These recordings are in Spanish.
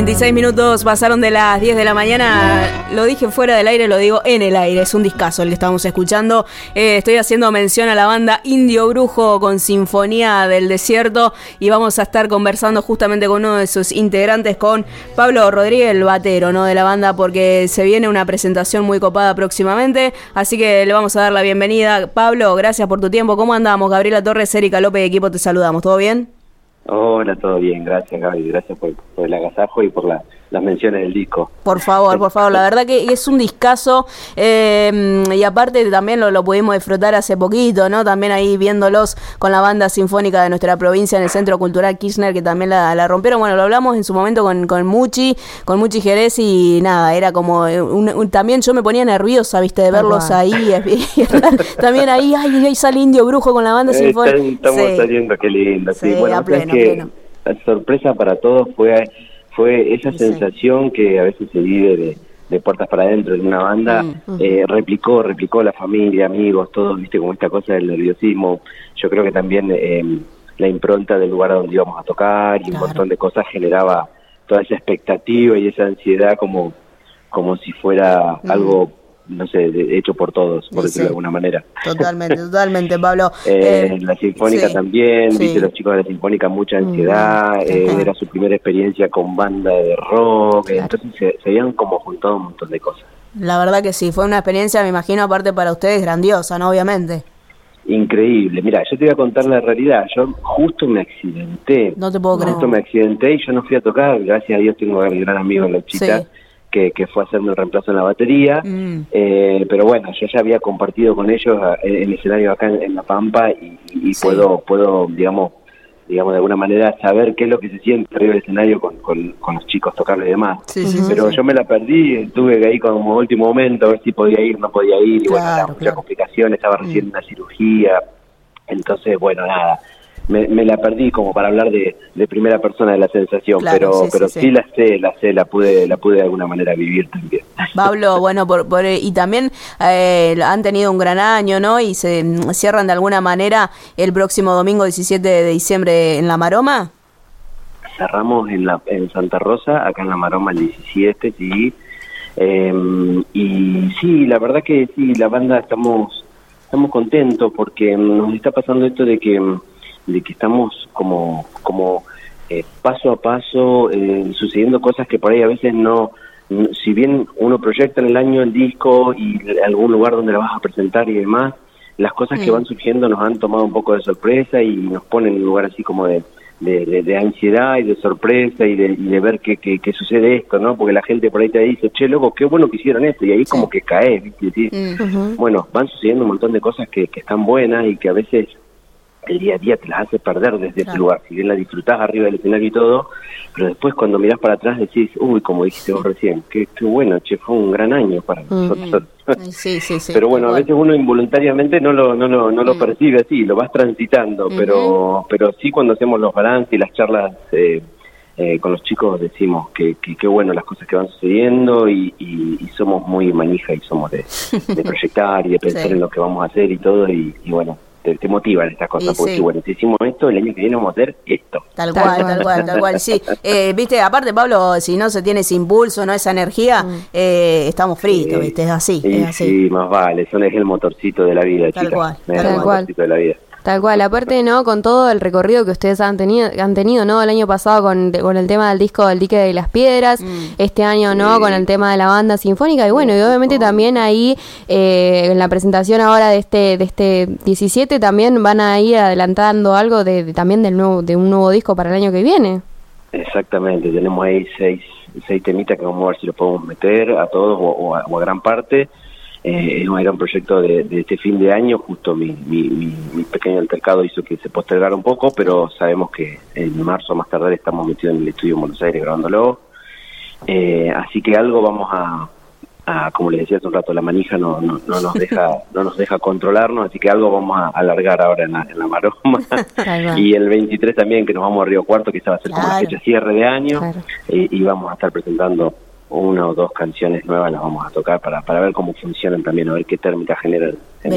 26 minutos pasaron de las 10 de la mañana. Lo dije fuera del aire, lo digo en el aire. Es un discazo el que estamos escuchando. Estoy haciendo mención a la banda Indio Brujo con Sinfonía del Desierto. Y vamos a estar conversando justamente con uno de sus integrantes, con Pablo Rodríguez, el batero, ¿no?, de la banda, porque se viene una presentación muy copada próximamente. Así que le vamos a dar la bienvenida. Pablo, gracias por tu tiempo. ¿Cómo andamos? Gabriela Torres, Erika López y equipo, te saludamos. ¿Todo bien? Hola, todo bien, gracias Gaby, gracias por el agasajo y por las menciones del disco. Por favor, la verdad que es un discazo, y aparte también lo pudimos disfrutar hace poquito, ¿no? También ahí viéndolos con la banda sinfónica de nuestra provincia en el Centro Cultural Kirchner, que también la rompieron. Bueno, lo hablamos en su momento con Muchi Jerez, y nada, era como también yo me ponía nerviosa, viste, de verlos ahí, también ahí sale Indio Brujo con la banda sinfónica. Estamos saliendo, qué lindo. Sí, bueno, a pleno. La sorpresa para todos fue esa sensación que a veces se vive de puertas para adentro en una banda. Replicó la familia, amigos, todos, viste, como esta cosa del nerviosismo. Yo creo que también la impronta del lugar a donde íbamos a tocar y un montón de cosas generaba toda esa expectativa y esa ansiedad como si fuera algo, no sé, hecho por todos, por decirlo de alguna manera. Totalmente, Pablo. La Sinfónica también, viste, los chicos de la Sinfónica, mucha ansiedad, era su primera experiencia con banda de rock, entonces se habían como juntado un montón de cosas. La verdad que sí, fue una experiencia, me imagino, aparte para ustedes, grandiosa, ¿no? Obviamente. Increíble. Mira, yo te voy a contar la realidad. Yo justo me accidenté. No te puedo creer. Justo me accidenté y yo no fui a tocar. Gracias a Dios tengo a mi gran amigo en la chica. Que fue a hacerme el reemplazo en la batería, pero bueno, yo ya había compartido con ellos el escenario acá en La Pampa y puedo digamos de alguna manera saber qué es lo que se siente arriba del escenario con los chicos, tocarlo y demás. Pero yo me la perdí, estuve ahí como último momento a ver si podía ir, no podía ir, y bueno, muchas complicaciones, estaba recién en una cirugía, entonces bueno, nada. Me la perdí como para hablar de primera persona de la sensación, pero sí la pude de alguna manera vivir también. Pablo, bueno, y también han tenido un gran año, ¿no? Y se cierran de alguna manera el próximo domingo 17 de diciembre en La Maroma. Cerramos en Santa Rosa, acá en La Maroma el 17, sí. Y sí, la verdad que sí, la banda estamos contentos porque nos está pasando esto de que estamos como paso a paso sucediendo cosas que por ahí a veces no, si bien uno proyecta en el año el disco y algún lugar donde la vas a presentar y demás, las cosas que van surgiendo nos han tomado un poco de sorpresa y nos ponen en un lugar así como de ansiedad y de sorpresa y de ver que sucede esto, ¿no? Porque la gente por ahí te dice, che, loco, qué bueno que hicieron esto, y ahí como que caes, ¿viste? Bueno, van sucediendo un montón de cosas que están buenas y que a veces el día a día te las hace perder desde ese lugar. Si bien la disfrutás arriba del escenario y todo, pero después cuando mirás para atrás decís, uy, como dijiste vos recién, qué bueno, che, fue un gran año para nosotros. Sí. Pero bueno, a veces uno involuntariamente no lo percibe así, lo vas transitando, pero sí cuando hacemos los balances y las charlas con los chicos decimos que bueno las cosas que van sucediendo y somos muy manija y somos de proyectar y de pensar en lo que vamos a hacer y todo, y bueno, te motivan estas cosas, porque bueno, si hicimos esto, el año que viene vamos a hacer esto. Tal cual, sí. Viste, aparte, Pablo, si no se tiene ese impulso, no esa energía, estamos fritos, viste, es así. Sí, más vale, eso es el motorcito de la vida, tal chicas. Tal cual. De la vida. Tal cual, aparte, ¿no? Con todo el recorrido que ustedes han tenido, ¿no? El año pasado con el tema del disco del Dique de las Piedras, este año, ¿no? Con el tema de la banda sinfónica, y bueno, y obviamente también ahí, en la presentación ahora de este 17, también van a ir adelantando algo también de un nuevo disco para el año que viene. Exactamente, tenemos ahí seis temitas que vamos a ver si los podemos meter a todos o a gran parte. Era un proyecto de este fin de año, justo mi pequeño altercado hizo que se postergara un poco, pero sabemos que en marzo más tardar estamos metidos en el estudio en Buenos Aires grabándolo, así que algo vamos a como les decía hace un rato, la manija no nos deja controlarnos, así que algo vamos a alargar ahora en la Maroma y el 23 también, que nos vamos a Río Cuarto, que esa va a ser como la fecha cierre de año, y vamos a estar presentando una o dos canciones nuevas, las vamos a tocar para ver cómo funcionan también, a ver qué térmica generan.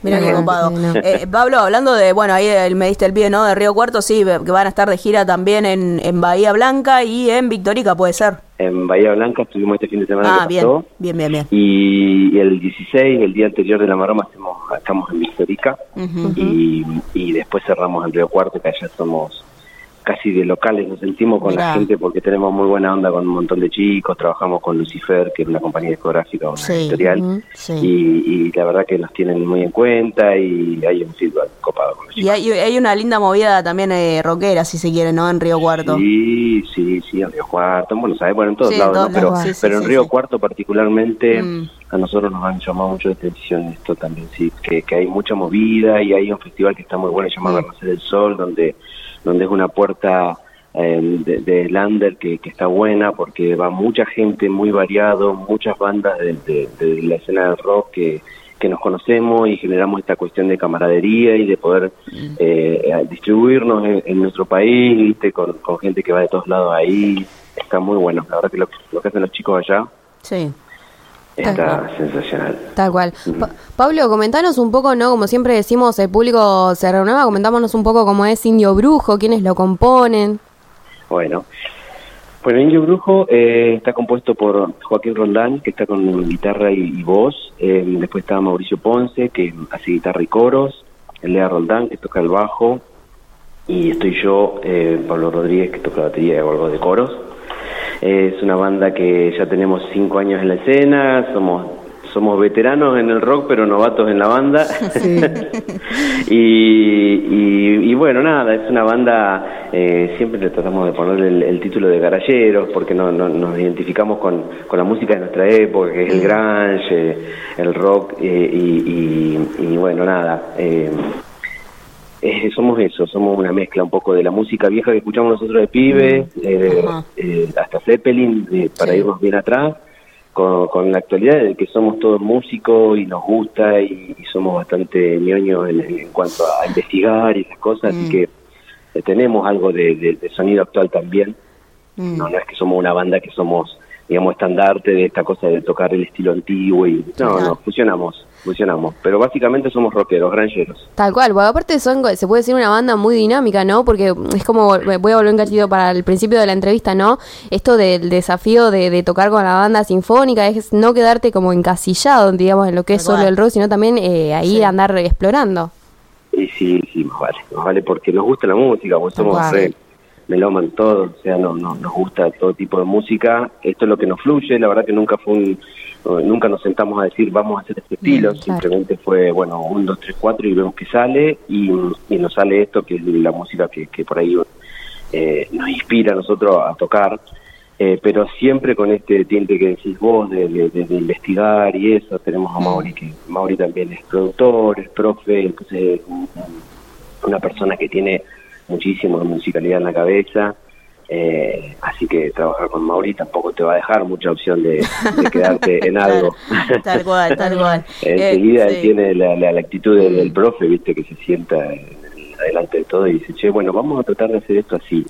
Mirá qué copado. Sí, no. Pablo, hablando de, bueno, ahí me diste el pie, ¿no? De Río Cuarto, sí, que van a estar de gira también en Bahía Blanca y en Victorica, ¿puede ser? En Bahía Blanca estuvimos este fin de semana que pasó. Bien. Y el 16, el día anterior de la maroma, estamos en Victorica. Y después cerramos en Río Cuarto, que allá somos casi de locales, nos sentimos con la gente porque tenemos muy buena onda con un montón de chicos, trabajamos con Lucifer, que es una compañía discográfica, una editorial, y la verdad que nos tienen muy en cuenta y hay un feedback copado con los chicos. Y hay una linda movida también rockera, si se quiere, ¿no? En Río Cuarto. Sí, en Río Cuarto, bueno, sabes, bueno, en todos lados, ¿no? Pero en Río Cuarto particularmente a nosotros nos han llamado mucho la atención esto también, sí, que hay mucha movida y hay un festival que está muy bueno llamado Renacer del Sol, donde es una puerta de Lander que está buena porque va mucha gente, muy variado, muchas bandas de la escena del rock que nos conocemos y generamos esta cuestión de camaradería y de poder distribuirnos en nuestro país, ¿viste? Con gente que va de todos lados ahí. Está muy bueno, la verdad que lo que hacen los chicos allá está sensacional. Tal cual. Pablo, comentanos un poco, ¿no? Como siempre decimos, el público se renueva, comentámonos un poco cómo es Indio Brujo, quiénes lo componen. Bueno, Indio Brujo está compuesto por Joaquín Roldán, que está con guitarra y voz. Después está Mauricio Ponce, que hace guitarra y coros. Lea Roldán, que toca el bajo. Y estoy yo, Pablo Rodríguez, que toca la batería y algo de coros. Es una banda que ya tenemos 5 años en la escena, somos veteranos en el rock, pero novatos en la banda. Sí. y bueno, nada, es una banda, siempre le tratamos de ponerle el título de garajeros, porque nos identificamos con la música de nuestra época, que es el grunge, el rock, y bueno, nada... somos eso, somos una mezcla un poco de la música vieja que escuchamos nosotros de pibe, hasta Zeppelin, para irnos bien atrás, con la actualidad de que somos todos músicos y nos gusta y somos bastante ñoños en cuanto a investigar y esas cosas, así que tenemos algo de sonido actual también. No es que somos una banda que somos, digamos, estandarte de esta cosa de tocar el estilo antiguo y no, fusionamos, pero básicamente somos rockeros, granjeros. Tal cual, bueno, aparte se puede decir una banda muy dinámica, ¿no? Porque es como, voy a volver un cachito para el principio de la entrevista, ¿no? Esto del desafío de tocar con la banda sinfónica es no quedarte como encasillado, digamos, en lo que es solo el rock, sino también ahí andar explorando. Y sí, más vale porque nos gusta la música, porque somos melóman todos, o sea, nos gusta todo tipo de música, esto es lo que nos fluye, la verdad que nunca nos sentamos a decir vamos a hacer este estilo, simplemente fue, 1, 2, 3, 4 y vemos que sale y nos sale esto que es la música que por ahí nos inspira a nosotros a tocar, pero siempre con este tinte que decís vos de investigar y eso. Tenemos a Mauri, que Mauri también es productor, es profe, entonces una persona que tiene muchísimo de musicalidad en la cabeza, así que trabajar con Mauri tampoco te va a dejar mucha opción de quedarte en algo. Tal cual. Enseguida él tiene la actitud del profe, viste, que se sienta adelante de todo y dice, che, bueno, vamos a tratar de hacer esto así.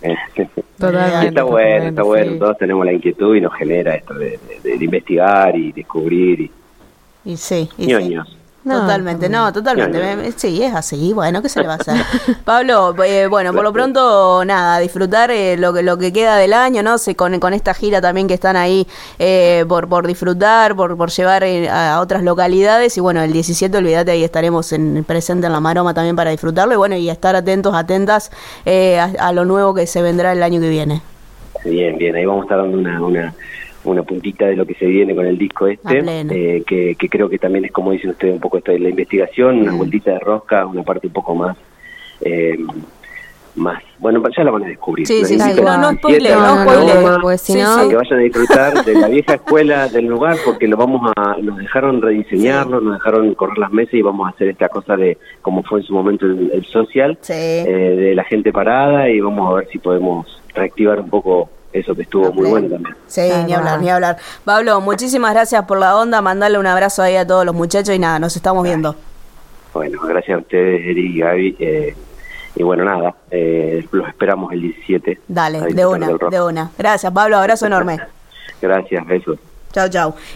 Está bueno, todos tenemos la inquietud y nos genera esto de investigar y descubrir y ñoños. Totalmente. Sí, es así. Bueno, ¿qué se le va a hacer? Pablo, por lo pronto, nada, disfrutar lo que queda del año, ¿no? Con esta gira también que están ahí por disfrutar, por llevar a otras localidades. Y bueno, el 17, olvídate, ahí estaremos presente en la Maroma también para disfrutarlo. Y estar atentas a lo nuevo que se vendrá el año que viene. Bien, ahí vamos a estar dando una puntita de lo que se viene con el disco que creo que también es, como dicen ustedes, un poco esto de la investigación, una vueltita de rosca, una parte un poco más bueno, ya la van a descubrir. Sí, no spoiler, pues si no... que vayan a disfrutar de la vieja escuela del lugar, porque nos dejaron rediseñarlo, nos dejaron correr las mesas y vamos a hacer esta cosa de como fue en su momento el social, de la gente parada, y vamos a ver si podemos reactivar un poco eso que estuvo muy bueno también. Sí, ni hablar. Pablo, muchísimas gracias por la onda, mandale un abrazo ahí a todos los muchachos y nada, nos estamos viendo. Bueno, gracias a ustedes, Eri y Gaby, y bueno, nada, los esperamos el 17. Dale, de una. Gracias, Pablo, abrazo enorme. Gracias, besos. Chau.